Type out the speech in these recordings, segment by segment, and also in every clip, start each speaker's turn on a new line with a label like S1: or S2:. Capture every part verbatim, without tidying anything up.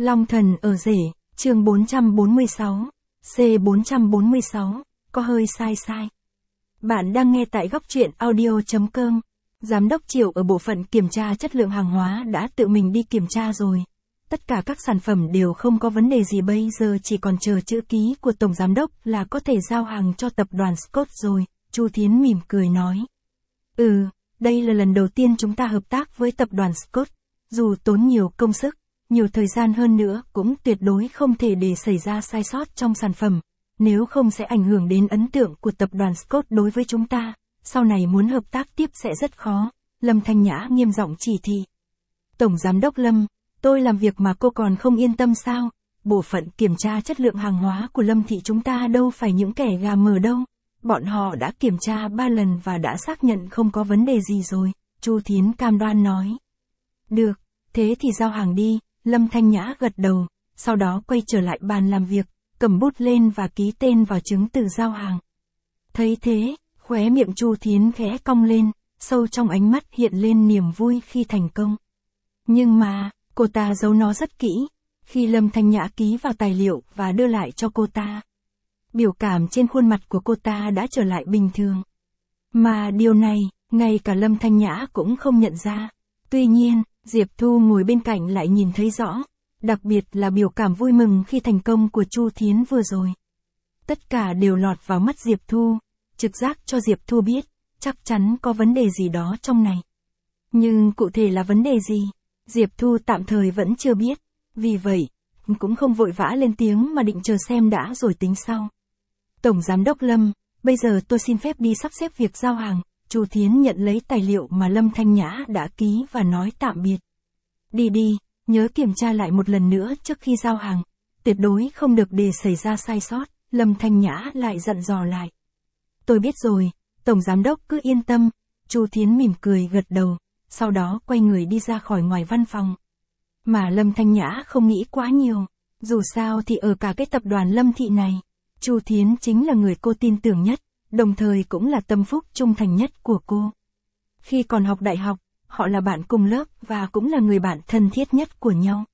S1: Long thần ở rể, chương bốn trăm bốn mươi sáu, C bốn trăm bốn mươi sáu, có hơi sai sai. Bạn đang nghe tại góc truyện audio.com. Giám đốc Triệu ở bộ phận kiểm tra chất lượng hàng hóa đã tự mình đi kiểm tra rồi. Tất cả các sản phẩm đều không có vấn đề gì, bây giờ chỉ còn chờ chữ ký của Tổng Giám đốc là có thể giao hàng cho tập đoàn Scott rồi, Chu Thiến mỉm cười nói. Ừ, đây là lần đầu tiên chúng ta hợp tác với tập đoàn Scott. Dù tốn nhiều công sức, nhiều thời gian hơn nữa cũng tuyệt đối không thể để xảy ra sai sót trong sản phẩm. Nếu không sẽ ảnh hưởng đến ấn tượng của tập đoàn Scott đối với chúng ta. Sau này muốn hợp tác tiếp sẽ rất khó. Lâm Thanh Nhã nghiêm giọng chỉ thị. Tổng Giám đốc Lâm, tôi làm việc mà cô còn không yên tâm sao? Bộ phận kiểm tra chất lượng hàng hóa của Lâm thị chúng ta đâu phải những kẻ gà mờ đâu. Bọn họ đã kiểm tra ba lần và đã xác nhận không có vấn đề gì rồi, Chu Thiến cam đoan nói. Được, thế thì giao hàng đi, Lâm Thanh Nhã gật đầu, sau đó quay trở lại bàn làm việc, cầm bút lên và ký tên vào chứng từ giao hàng. Thấy thế, khóe miệng Chu Thiến khẽ cong lên, sâu trong ánh mắt hiện lên niềm vui khi thành công. Nhưng mà, cô ta giấu nó rất kỹ, khi Lâm Thanh Nhã ký vào tài liệu và đưa lại cho cô ta. Biểu cảm trên khuôn mặt của cô ta đã trở lại bình thường. Mà điều này, ngay cả Lâm Thanh Nhã cũng không nhận ra. Tuy nhiên, Diệp Thu ngồi bên cạnh lại nhìn thấy rõ, đặc biệt là biểu cảm vui mừng khi thành công của Chu Thiến vừa rồi. Tất cả đều lọt vào mắt Diệp Thu, trực giác cho Diệp Thu biết, chắc chắn có vấn đề gì đó trong này. Nhưng cụ thể là vấn đề gì, Diệp Thu tạm thời vẫn chưa biết, vì vậy, cũng không vội vã lên tiếng mà định chờ xem đã rồi tính sau. Tổng Giám đốc Lâm, bây giờ tôi xin phép đi sắp xếp việc giao hàng. Chu Thiến nhận lấy tài liệu mà Lâm Thanh Nhã đã ký và nói tạm biệt. Đi đi, nhớ kiểm tra lại một lần nữa trước khi giao hàng. Tuyệt đối không được để xảy ra sai sót, Lâm Thanh Nhã lại dặn dò lại. Tôi biết rồi, Tổng Giám đốc cứ yên tâm. Chu Thiến mỉm cười gật đầu, sau đó quay người đi ra khỏi ngoài văn phòng. Mà Lâm Thanh Nhã không nghĩ quá nhiều, dù sao thì ở cả cái tập đoàn Lâm thị này, Chu Thiến chính là người cô tin tưởng nhất, đồng thời cũng là tâm phúc trung thành nhất của cô. Khi còn học đại học, họ là bạn cùng lớp và cũng là người bạn thân thiết nhất của nhau.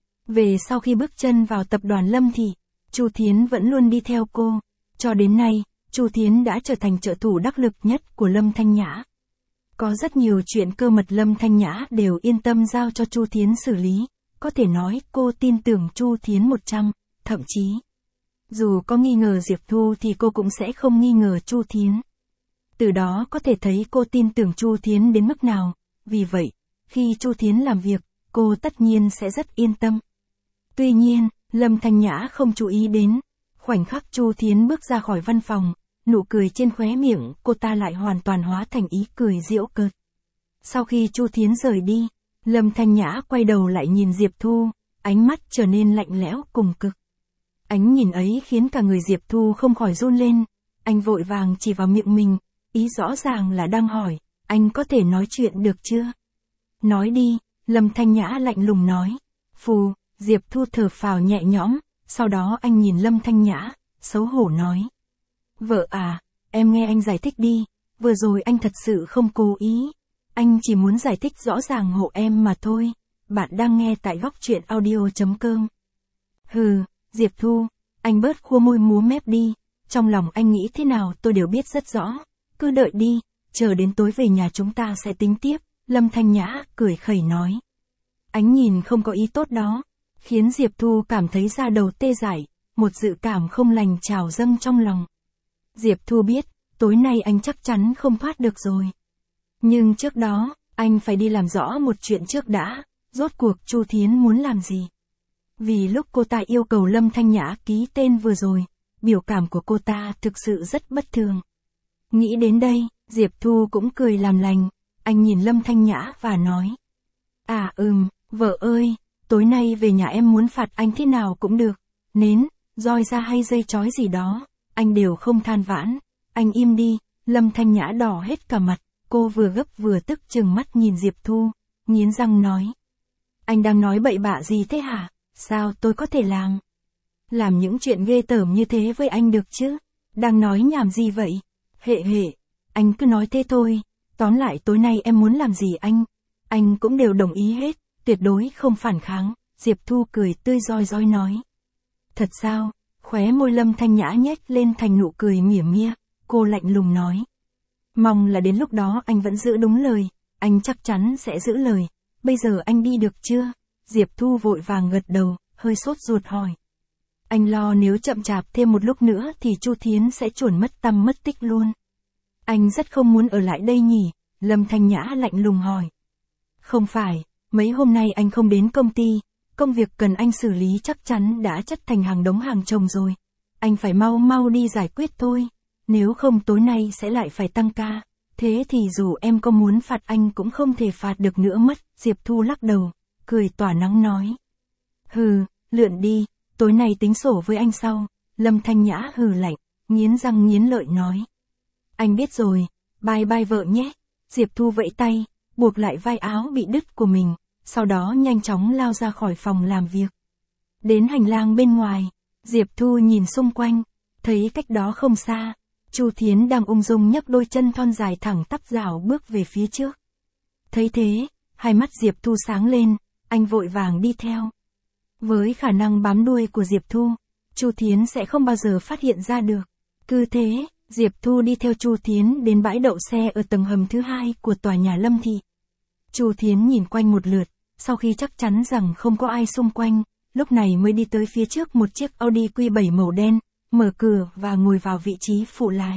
S1: Về sau khi bước chân vào tập đoàn Lâm thị, Chu Thiến vẫn luôn đi theo cô. Cho đến nay, Chu Thiến đã trở thành trợ thủ đắc lực nhất của Lâm Thanh Nhã. Có rất nhiều chuyện cơ mật Lâm Thanh Nhã đều yên tâm giao cho Chu Thiến xử lý. Có thể nói cô tin tưởng Chu Thiến một trăm, thậm chí dù có nghi ngờ Diệp Thu thì cô cũng sẽ không nghi ngờ Chu Thiến. Từ đó có thể thấy cô tin tưởng Chu Thiến đến mức nào, vì vậy, khi Chu Thiến làm việc, cô tất nhiên sẽ rất yên tâm. Tuy nhiên, Lâm Thanh Nhã không chú ý đến, khoảnh khắc Chu Thiến bước ra khỏi văn phòng, nụ cười trên khóe miệng cô ta lại hoàn toàn hóa thành ý cười giễu cợt. Sau khi Chu Thiến rời đi, Lâm Thanh Nhã quay đầu lại nhìn Diệp Thu, ánh mắt trở nên lạnh lẽo cùng cực. Ánh nhìn ấy khiến cả người Diệp Thu không khỏi run lên, anh vội vàng chỉ vào miệng mình, ý rõ ràng là đang hỏi, anh có thể nói chuyện được chưa? Nói đi, Lâm Thanh Nhã lạnh lùng nói. Phù, Diệp Thu thở phào nhẹ nhõm, sau đó anh nhìn Lâm Thanh Nhã, xấu hổ nói. Vợ à, em nghe anh giải thích đi, vừa rồi anh thật sự không cố ý, anh chỉ muốn giải thích rõ ràng hộ em mà thôi. Bạn đang nghe tại góc truyện audio.com. Hừ. Diệp Thu, anh bớt khua môi múa mép đi, trong lòng anh nghĩ thế nào tôi đều biết rất rõ, cứ đợi đi, chờ đến tối về nhà chúng ta sẽ tính tiếp, Lâm Thanh Nhã cười khẩy nói. Ánh nhìn không có ý tốt đó, khiến Diệp Thu cảm thấy da đầu tê dại, một dự cảm không lành trào dâng trong lòng. Diệp Thu biết, tối nay anh chắc chắn không thoát được rồi. Nhưng trước đó, anh phải đi làm rõ một chuyện trước đã, rốt cuộc Chu Thiến muốn làm gì. Vì lúc cô ta yêu cầu Lâm Thanh Nhã ký tên vừa rồi, biểu cảm của cô ta thực sự rất bất thường. Nghĩ đến đây, Diệp Thu cũng cười làm lành, anh nhìn Lâm Thanh Nhã và nói. À ừm, vợ ơi, tối nay về nhà em muốn phạt anh thế nào cũng được, nến, roi ra hay dây chói gì đó, anh đều không than vãn, anh im đi. Lâm Thanh Nhã đỏ hết cả mặt, cô vừa gấp vừa tức trừng mắt nhìn Diệp Thu, nghiến răng nói. Anh đang nói bậy bạ gì thế hả? Sao tôi có thể làm? Làm những chuyện ghê tởm như thế với anh được chứ? Đang nói nhảm gì vậy? Hệ hệ, anh cứ nói thế thôi. Tóm lại tối nay em muốn làm gì anh? Anh cũng đều đồng ý hết, tuyệt đối không phản kháng. Diệp Thu cười tươi rói rói nói. Thật sao? Khóe môi Lâm Thanh Nhã nhếch lên thành nụ cười mỉa mia, cô lạnh lùng nói. Mong là đến lúc đó anh vẫn giữ đúng lời, anh chắc chắn sẽ giữ lời, bây giờ anh đi được chưa? Diệp Thu vội vàng gật đầu, hơi sốt ruột hỏi. Anh lo nếu chậm chạp thêm một lúc nữa thì Chu Thiến sẽ chuẩn mất tăm mất tích luôn. Anh rất không muốn ở lại đây nhỉ? Lâm Thanh Nhã lạnh lùng hỏi. Không phải, mấy hôm nay anh không đến công ty, công việc cần anh xử lý chắc chắn đã chất thành hàng đống hàng chồng rồi. Anh phải mau mau đi giải quyết thôi, nếu không tối nay sẽ lại phải tăng ca, thế thì dù em có muốn phạt anh cũng không thể phạt được nữa mất. Diệp Thu lắc đầu, cười tỏa nắng nói. Hừ, lượn đi, tối nay tính sổ với anh sau. Lâm Thanh Nhã hừ lạnh, nghiến răng nghiến lợi nói. Anh biết rồi, bye bye vợ nhé. Diệp Thu vẫy tay, buộc lại vai áo bị đứt của mình, sau đó nhanh chóng lao ra khỏi phòng làm việc. Đến hành lang bên ngoài, Diệp Thu nhìn xung quanh, thấy cách đó không xa, Chu Thiến đang ung dung nhấc đôi chân thon dài thẳng tắp dạo bước về phía trước. Thấy thế, hai mắt Diệp Thu sáng lên, anh vội vàng đi theo. Với khả năng bám đuôi của Diệp Thu, Chu Thiến sẽ không bao giờ phát hiện ra được. Cứ thế, Diệp Thu đi theo Chu Thiến đến bãi đậu xe ở tầng hầm thứ hai của tòa nhà Lâm Thị. Chu Thiến nhìn quanh một lượt, sau khi chắc chắn rằng không có ai xung quanh, lúc này mới đi tới phía trước một chiếc Audi Q bảy màu đen, mở cửa và ngồi vào vị trí phụ lái.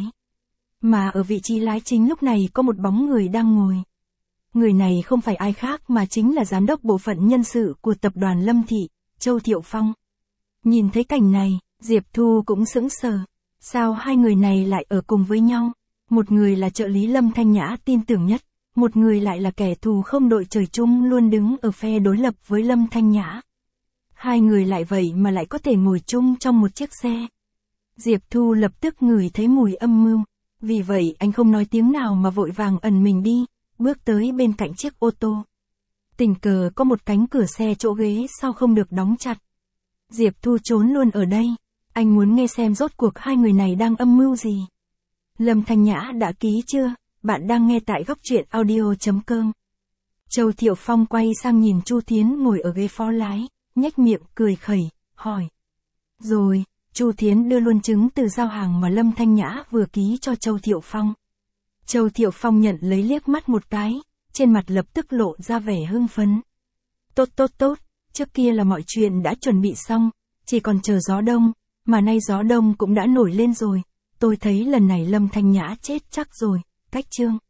S1: Mà ở vị trí lái chính lúc này có một bóng người đang ngồi. Người này không phải ai khác mà chính là giám đốc bộ phận nhân sự của tập đoàn Lâm Thị, Châu Thiệu Phong. Nhìn thấy cảnh này, Diệp Thu cũng sững sờ. Sao hai người này lại ở cùng với nhau? Một người là trợ lý Lâm Thanh Nhã tin tưởng nhất, một người lại là kẻ thù không đội trời chung luôn đứng ở phe đối lập với Lâm Thanh Nhã. Hai người lại vậy mà lại có thể ngồi chung trong một chiếc xe. Diệp Thu lập tức ngửi thấy mùi âm mưu, vì vậy anh không nói tiếng nào mà vội vàng ẩn mình đi, bước tới bên cạnh chiếc ô tô. Tình cờ có một cánh cửa xe chỗ ghế sau không được đóng chặt. Diệp Thu trốn luôn ở đây, anh muốn nghe xem rốt cuộc hai người này đang âm mưu gì. Lâm Thanh Nhã đã ký chưa? Bạn đang nghe tại góc truyện audio chấm com. Châu Thiệu Phong quay sang nhìn Chu Thiến ngồi ở ghế phó lái, nhếch miệng cười khẩy, hỏi. Rồi, Chu Thiến đưa luôn chứng từ giao hàng mà Lâm Thanh Nhã vừa ký cho Châu Thiệu Phong. Châu Thiệu Phong nhận lấy liếc mắt một cái, trên mặt lập tức lộ ra vẻ hưng phấn. Tốt tốt tốt, trước kia là mọi chuyện đã chuẩn bị xong, chỉ còn chờ gió đông, mà nay gió đông cũng đã nổi lên rồi, tôi thấy lần này Lâm Thanh Nhã chết chắc rồi. Cách chương